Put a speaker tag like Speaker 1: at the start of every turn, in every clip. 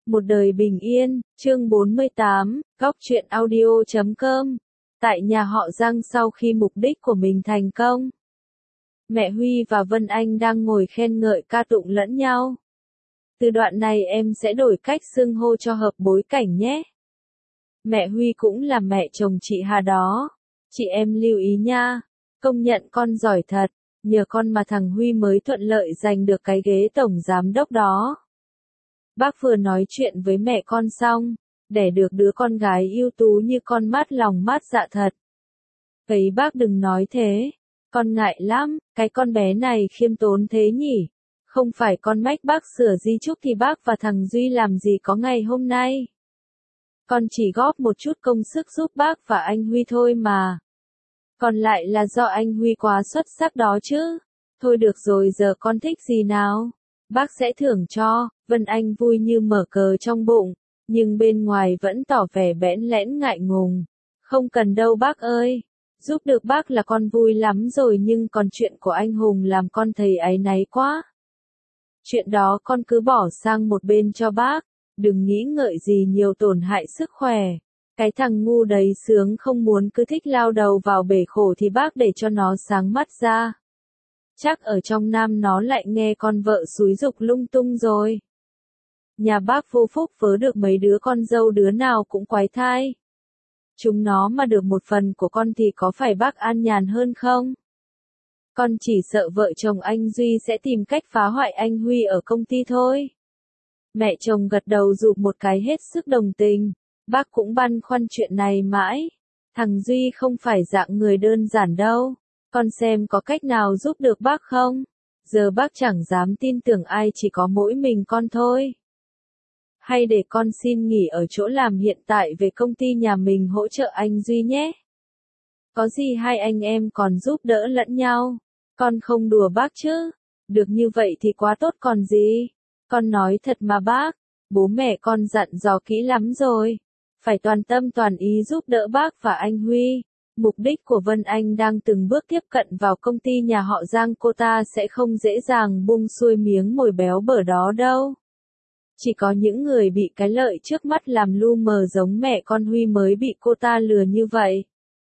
Speaker 1: Một đời bình yên, chương 48, góc truyện audio.com. Tại nhà họ Giang sau khi mục đích của mình thành công, mẹ Huy và Vân Anh đang ngồi khen ngợi ca tụng lẫn nhau. Từ đoạn này em sẽ đổi cách xưng hô cho hợp bối cảnh nhé. Mẹ Huy cũng là mẹ chồng chị Hà đó. Chị em lưu ý nha. Công nhận con giỏi thật. Nhờ con mà thằng Huy mới thuận lợi giành được cái ghế tổng giám đốc đó. Bác vừa nói chuyện với mẹ con xong, đẻ được đứa con gái ưu tú như con mát lòng mát dạ thật. Ấy bác đừng nói thế, con ngại lắm, cái con bé này khiêm tốn thế nhỉ. Không phải con mách bác sửa di chúc thì bác và thằng Duy làm gì có ngày hôm nay. Con chỉ góp một chút công sức giúp bác và anh Huy thôi mà. Còn lại là do anh Huy quá xuất sắc đó chứ. Thôi được rồi, giờ con thích gì nào? Bác sẽ thưởng cho. Vân Anh vui như mở cờ trong bụng, nhưng bên ngoài vẫn tỏ vẻ bẽn lẽn ngại ngùng. Không cần đâu bác ơi. Giúp được bác là con vui lắm rồi, nhưng còn chuyện của anh Hùng làm con thấy áy náy quá. Chuyện đó con cứ bỏ sang một bên cho bác. Đừng nghĩ ngợi gì nhiều tổn hại sức khỏe. Cái thằng ngu đấy sướng không muốn cứ thích lao đầu vào bể khổ thì bác để cho nó sáng mắt ra. Chắc ở trong Nam nó lại nghe con vợ xúi giục lung tung rồi. Nhà bác vô phúc vớ được mấy đứa con dâu đứa nào cũng quái thai. Chúng nó mà được một phần của con thì có phải bác an nhàn hơn không? Con chỉ sợ vợ chồng anh Duy sẽ tìm cách phá hoại anh Huy ở công ty thôi. Mẹ chồng gật đầu giục một cái hết sức đồng tình. Bác cũng băn khoăn chuyện này mãi. Thằng Duy không phải dạng người đơn giản đâu. Con xem có cách nào giúp được bác không? Giờ bác chẳng dám tin tưởng ai, chỉ có mỗi mình con thôi. Hay để con xin nghỉ ở chỗ làm hiện tại về công ty nhà mình hỗ trợ anh Duy nhé. Có gì hai anh em còn giúp đỡ lẫn nhau. Con không đùa bác chứ. Được như vậy thì quá tốt còn gì. Con nói thật mà bác. Bố mẹ con dặn dò kỹ lắm rồi. Phải toàn tâm toàn ý giúp đỡ bác và anh Huy. Mục đích của Vân Anh đang từng bước tiếp cận vào công ty nhà họ Giang, cô ta sẽ không dễ dàng buông xuôi miếng mồi béo bở đó đâu. Chỉ có những người bị cái lợi trước mắt làm lu mờ giống mẹ con Huy mới bị cô ta lừa như vậy.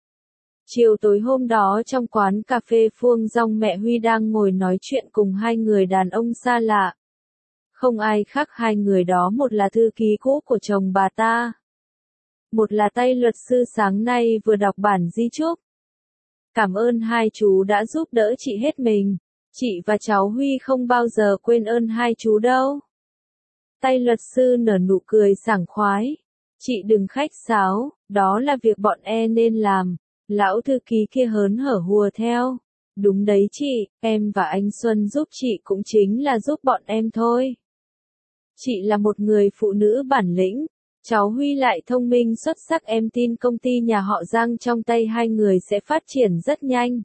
Speaker 1: Chiều tối hôm đó trong quán cà phê Phương Dong, mẹ Huy đang ngồi nói chuyện cùng hai người đàn ông xa lạ. Không ai khác hai người đó, một là thư ký cũ của chồng bà ta. Một là tay luật sư sáng nay vừa đọc bản di chúc. Cảm ơn hai chú đã giúp đỡ chị hết mình. Chị và cháu Huy không bao giờ quên ơn hai chú đâu. Tay luật sư nở nụ cười sảng khoái. Chị đừng khách sáo, đó là việc bọn nên làm. Lão thư ký kia hớn hở hùa theo. Đúng đấy chị, em và anh Xuân giúp chị cũng chính là giúp bọn em thôi. Chị là một người phụ nữ bản lĩnh. Cháu Huy lại thông minh xuất sắc, em tin công ty nhà họ Giang trong tay hai người sẽ phát triển rất nhanh.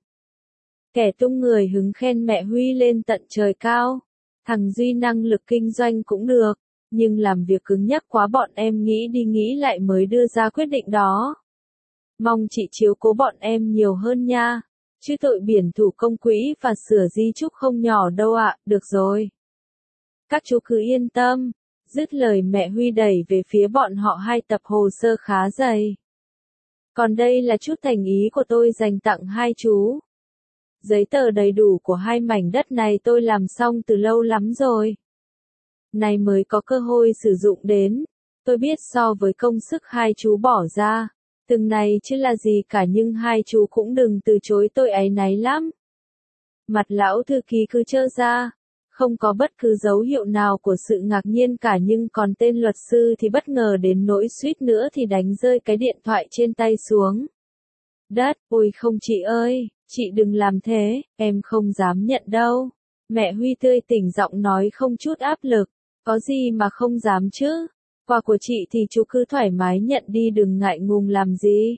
Speaker 1: Kẻ tung người hứng khen mẹ Huy lên tận trời cao. Thằng Duy năng lực kinh doanh cũng được, nhưng làm việc cứng nhắc quá, bọn em nghĩ đi nghĩ lại mới đưa ra quyết định đó. Mong chị chiếu cố bọn em nhiều hơn nha. Chứ tội biển thủ công quỹ và sửa di chúc không nhỏ đâu ạ. Được rồi. Các chú cứ yên tâm. Dứt lời mẹ Huy đẩy về phía bọn họ hai tập hồ sơ khá dày. Còn đây là chút thành ý của tôi dành tặng hai chú. Giấy tờ đầy đủ của hai mảnh đất này tôi làm xong từ lâu lắm rồi. Này mới có cơ hội sử dụng đến. Tôi biết so với công sức hai chú bỏ ra, từng này chứ là gì cả, nhưng hai chú cũng đừng từ chối, tôi áy náy lắm. Mặt lão thư ký cứ trơ ra. Không có bất cứ dấu hiệu nào của sự ngạc nhiên cả, nhưng còn tên luật sư thì bất ngờ đến nỗi suýt nữa thì đánh rơi cái điện thoại trên tay xuống đất. Ôi không chị ơi, chị đừng làm thế, em không dám nhận đâu. Mẹ Huy tươi tỉnh giọng nói không chút áp lực. Có gì mà không dám chứ. Quà của chị thì chú cứ thoải mái nhận đi, đừng ngại ngùng làm gì.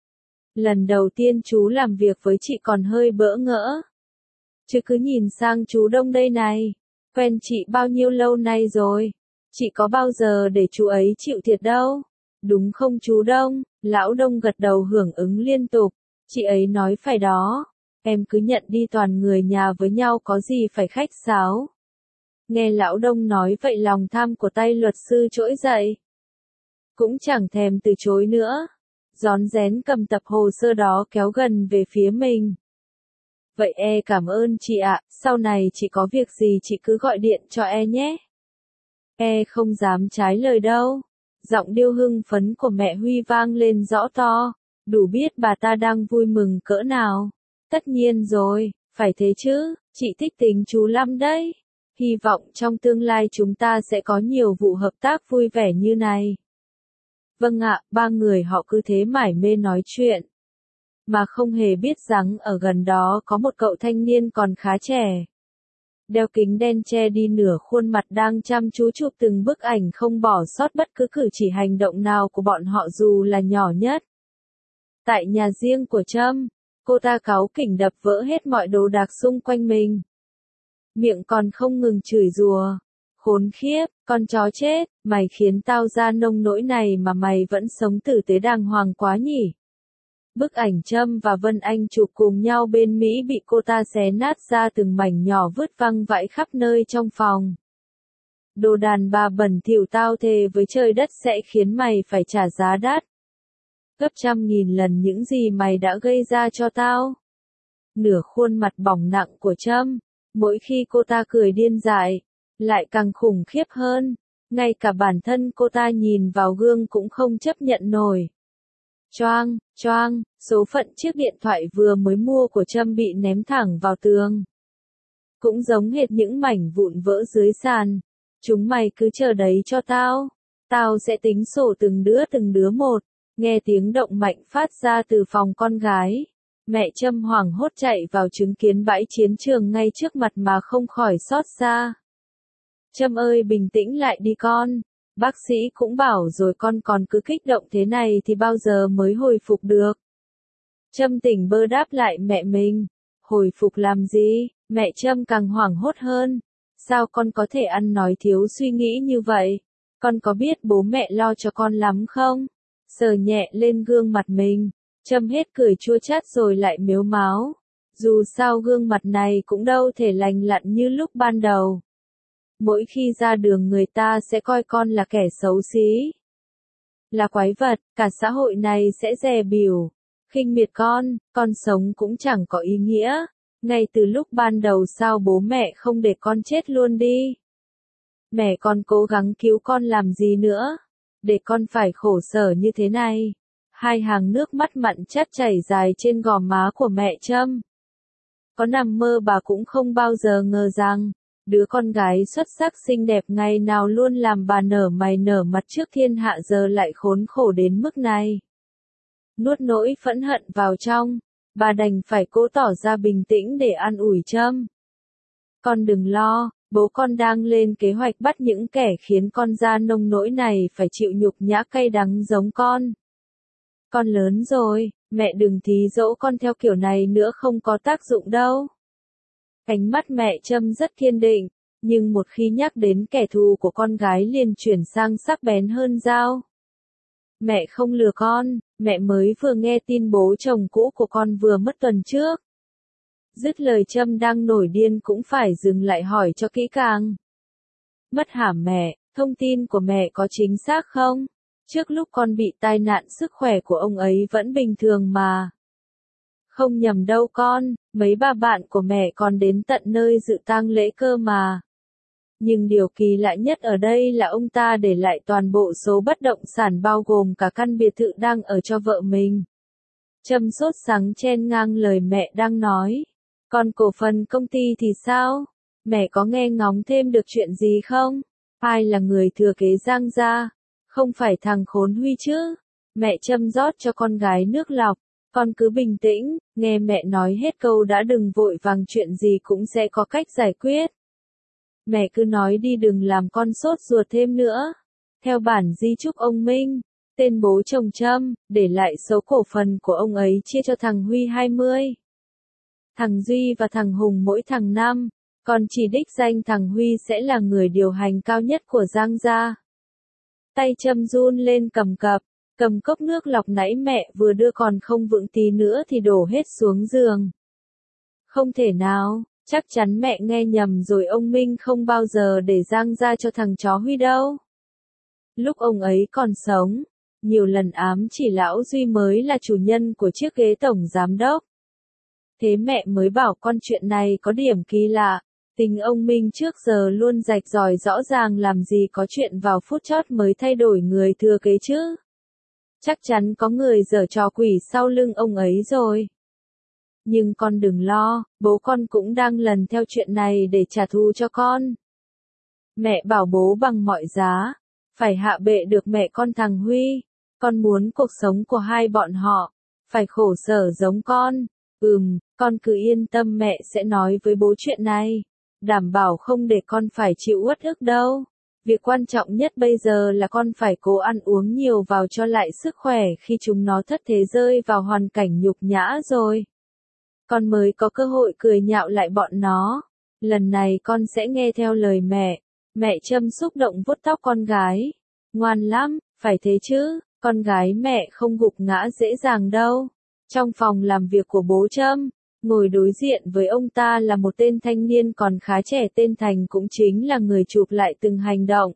Speaker 1: Lần đầu tiên chú làm việc với chị còn hơi bỡ ngỡ. Chứ cứ nhìn sang chú Đông đây này. Quen chị bao nhiêu lâu nay rồi. Chị có bao giờ để chú ấy chịu thiệt đâu. Đúng không chú Đông? Lão Đông gật đầu hưởng ứng liên tục. Chị ấy nói phải đó. Em cứ nhận đi, toàn người nhà với nhau có gì phải khách sáo. Nghe lão Đông nói vậy lòng tham của tay luật sư trỗi dậy. Cũng chẳng thèm từ chối nữa. Rón rén cầm tập hồ sơ đó kéo gần về phía mình. Vậy cảm ơn chị ạ, sau này chị có việc gì chị cứ gọi điện cho nhé. Không dám trái lời đâu. Giọng điệu hưng phấn của mẹ Huy vang lên rõ to, đủ biết bà ta đang vui mừng cỡ nào. Tất nhiên rồi, phải thế chứ, chị thích tính chú lắm đấy. Hy vọng trong tương lai chúng ta sẽ có nhiều vụ hợp tác vui vẻ như này. Vâng ạ, ba người họ cứ thế mải mê nói chuyện. Mà không hề biết rằng ở gần đó có một cậu thanh niên còn khá trẻ. Đeo kính đen che đi nửa khuôn mặt đang chăm chú chụp từng bức ảnh không bỏ sót bất cứ cử chỉ hành động nào của bọn họ dù là nhỏ nhất. Tại nhà riêng của Trâm, cô ta cáu kỉnh đập vỡ hết mọi đồ đạc xung quanh mình. Miệng còn không ngừng chửi rủa. Khốn khiếp, con chó chết, mày khiến tao ra nông nỗi này mà mày vẫn sống tử tế đàng hoàng quá nhỉ. Bức ảnh Trâm và Vân Anh chụp cùng nhau bên Mỹ bị cô ta xé nát ra từng mảnh nhỏ vứt văng vãi khắp nơi trong phòng. Đồ đàn bà bẩn thỉu, tao thề với trời đất sẽ khiến mày phải trả giá đắt. Gấp trăm nghìn lần những gì mày đã gây ra cho tao. Nửa khuôn mặt bỏng nặng của Trâm, mỗi khi cô ta cười điên dại, lại càng khủng khiếp hơn. Ngay cả bản thân cô ta nhìn vào gương cũng không chấp nhận nổi. Choang, choang, số phận chiếc điện thoại vừa mới mua của Trâm bị ném thẳng vào tường. Cũng giống hệt những mảnh vụn vỡ dưới sàn. Chúng mày cứ chờ đấy cho tao. Tao sẽ tính sổ từng đứa một. Nghe tiếng động mạnh phát ra từ phòng con gái. Mẹ Trâm hoảng hốt chạy vào chứng kiến bãi chiến trường ngay trước mặt mà không khỏi xót xa. Trâm ơi, bình tĩnh lại đi con. Bác sĩ cũng bảo rồi, con còn cứ kích động thế này thì bao giờ mới hồi phục được. Trâm tỉnh bơ đáp lại mẹ mình. Hồi phục làm gì? Mẹ Trâm càng hoảng hốt hơn. Sao con có thể ăn nói thiếu suy nghĩ như vậy? Con có biết bố mẹ lo cho con lắm không? Sờ nhẹ lên gương mặt mình. Trâm hết cười chua chát rồi lại mếu máo. Dù sao gương mặt này cũng đâu thể lành lặn như lúc ban đầu. Mỗi khi ra đường người ta sẽ coi con là kẻ xấu xí, là quái vật, cả xã hội này sẽ dè bỉu, khinh miệt con sống cũng chẳng có ý nghĩa. Ngay từ lúc ban đầu sao bố mẹ không để con chết luôn đi? Mẹ con cố gắng cứu con làm gì nữa? Để con phải khổ sở như thế này. Hai hàng nước mắt mặn chát chảy dài trên gò má của mẹ Trâm. Có nằm mơ bà cũng không bao giờ ngờ rằng đứa con gái xuất sắc xinh đẹp ngày nào luôn làm bà nở mày nở mặt trước thiên hạ giờ lại khốn khổ đến mức này. Nuốt nỗi phẫn hận vào trong, bà đành phải cố tỏ ra bình tĩnh để an ủi Trâm. Con đừng lo, bố con đang lên kế hoạch bắt những kẻ khiến con ra nông nỗi này phải chịu nhục nhã cay đắng giống con. Con lớn rồi, mẹ đừng thí dỗ con theo kiểu này nữa, không có tác dụng đâu. Ánh mắt mẹ Trâm rất kiên định, nhưng một khi nhắc đến kẻ thù của con gái liền chuyển sang sắc bén hơn dao. Mẹ không lừa con, mẹ mới vừa nghe tin bố chồng cũ của con vừa mất tuần trước. Dứt lời Trâm đang nổi điên cũng phải dừng lại hỏi cho kỹ càng. Mất hả mẹ, thông tin của mẹ có chính xác không? Trước lúc con bị tai nạn sức khỏe của ông ấy vẫn bình thường mà. Không nhầm đâu con, mấy bà bạn của mẹ còn đến tận nơi dự tang lễ cơ mà. Nhưng điều kỳ lạ nhất ở đây là ông ta để lại toàn bộ số bất động sản bao gồm cả căn biệt thự đang ở cho vợ mình. Trâm sốt sắng chen ngang lời mẹ đang nói. Còn cổ phần công ty thì sao? Mẹ có nghe ngóng thêm được chuyện gì không? Ai là người thừa kế Giang gia? Không phải thằng khốn Huy chứ? Mẹ Trâm rót cho con gái nước lọc. Con cứ bình tĩnh, nghe mẹ nói hết câu đã, đừng vội vàng, chuyện gì cũng sẽ có cách giải quyết. Mẹ cứ nói đi, đừng làm con sốt ruột thêm nữa. Theo bản di chúc ông Minh, tên bố chồng Trâm, để lại số cổ phần của ông ấy chia cho thằng Huy 20. Thằng Duy và thằng Hùng mỗi thằng 5, còn chỉ đích danh thằng Huy sẽ là người điều hành cao nhất của Giang gia. Tay Trâm run lên cầm cập. Cầm cốc nước lọc nãy mẹ vừa đưa còn không vững tí nữa thì đổ hết xuống giường. Không thể nào, Chắc chắn mẹ nghe nhầm rồi, ông Minh không bao giờ để Giang ra cho thằng chó Huy đâu. Lúc ông ấy còn sống, nhiều lần ám chỉ lão Duy mới là chủ nhân của chiếc ghế tổng giám đốc. Thế mẹ mới bảo con chuyện này có điểm kỳ lạ. Tình ông Minh trước giờ luôn rạch ròi rõ ràng, làm gì có chuyện vào phút chót mới thay đổi người thừa kế chứ. Chắc chắn có người giở trò quỷ sau lưng ông ấy rồi. Nhưng con đừng lo, bố con cũng đang lần theo chuyện này để trả thù cho con. Mẹ bảo bố bằng mọi giá, phải hạ bệ được mẹ con thằng Huy. Con muốn cuộc sống của hai bọn họ phải khổ sở giống con. Con cứ yên tâm, mẹ sẽ nói với bố chuyện này. Đảm bảo không để con phải chịu uất ức đâu. Việc quan trọng nhất bây giờ là con phải cố ăn uống nhiều vào cho lại sức khỏe, khi chúng nó thất thế rơi vào hoàn cảnh nhục nhã rồi, con mới có cơ hội cười nhạo lại bọn nó. Lần này con sẽ nghe theo lời mẹ. Mẹ Trâm xúc động vuốt tóc con gái. Ngoan lắm, phải thế chứ, con gái mẹ không gục ngã dễ dàng đâu. Trong phòng làm việc của bố Trâm, ngồi đối diện với ông ta là một tên thanh niên còn khá trẻ, tên Thành, cũng chính là người chụp lại từng hành động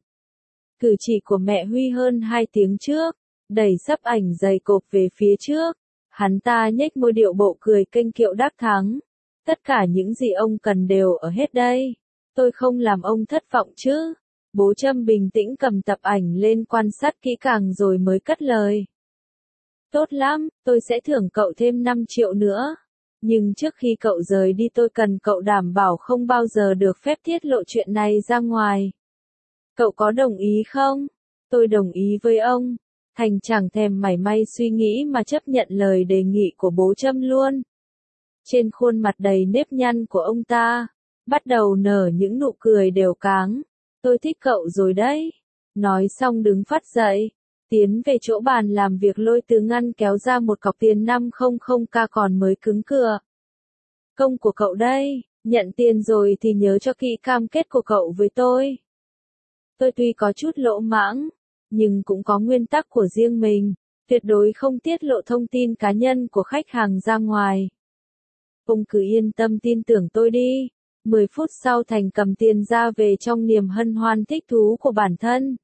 Speaker 1: cử chỉ của mẹ Huy hơn 2 tiếng trước, đẩy sấp ảnh dày cộp về phía trước. Hắn ta nhếch môi điệu bộ cười kênh kiệu đắc thắng. Tất cả những gì ông cần đều ở hết đây. Tôi không làm ông thất vọng chứ. Bố Trâm bình tĩnh cầm tập ảnh lên quan sát kỹ càng rồi mới cất lời. Tốt lắm, tôi sẽ thưởng cậu thêm 5 triệu nữa. Nhưng trước khi cậu rời đi tôi cần cậu đảm bảo không bao giờ được phép tiết lộ chuyện này ra ngoài. Cậu có đồng ý không? Tôi đồng ý với ông. Thành chẳng thèm mảy may suy nghĩ mà chấp nhận lời đề nghị của bố Trâm luôn. Trên khuôn mặt đầy nếp nhăn của ông ta bắt đầu nở những nụ cười đều cáng. Tôi thích cậu rồi đấy. Nói xong đứng phắt dậy, tiến về chỗ bàn làm việc, lôi từ ngăn kéo ra một cọc tiền 500k còn mới cứng cựa. Công của cậu đây, nhận tiền rồi thì nhớ cho kỹ cam kết của cậu với tôi. Tôi tuy có chút lỗ mãng, nhưng cũng có nguyên tắc của riêng mình, tuyệt đối không tiết lộ thông tin cá nhân của khách hàng ra ngoài. Ông cứ yên tâm tin tưởng tôi đi. 10 phút sau Thành cầm tiền ra về trong niềm hân hoan thích thú của bản thân.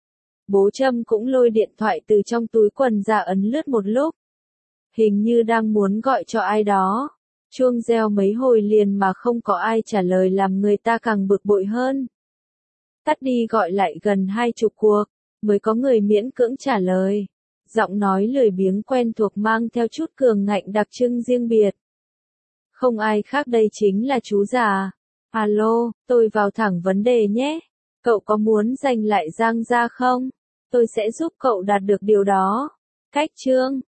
Speaker 1: Bố Trâm cũng lôi điện thoại từ trong túi quần ra ấn lướt một lúc. Hình như đang muốn gọi cho ai đó. Chuông reo mấy hồi liền mà không có ai trả lời, làm người ta càng bực bội hơn. Tắt đi gọi lại gần 20 cuộc, mới có người miễn cưỡng trả lời. Giọng nói lười biếng quen thuộc mang theo chút cường ngạnh đặc trưng riêng biệt. Không ai khác đây chính là chú già. Alo, tôi vào thẳng vấn đề nhé. Cậu có muốn giành lại Giang gia không? Tôi sẽ giúp cậu đạt được điều đó. Cách chương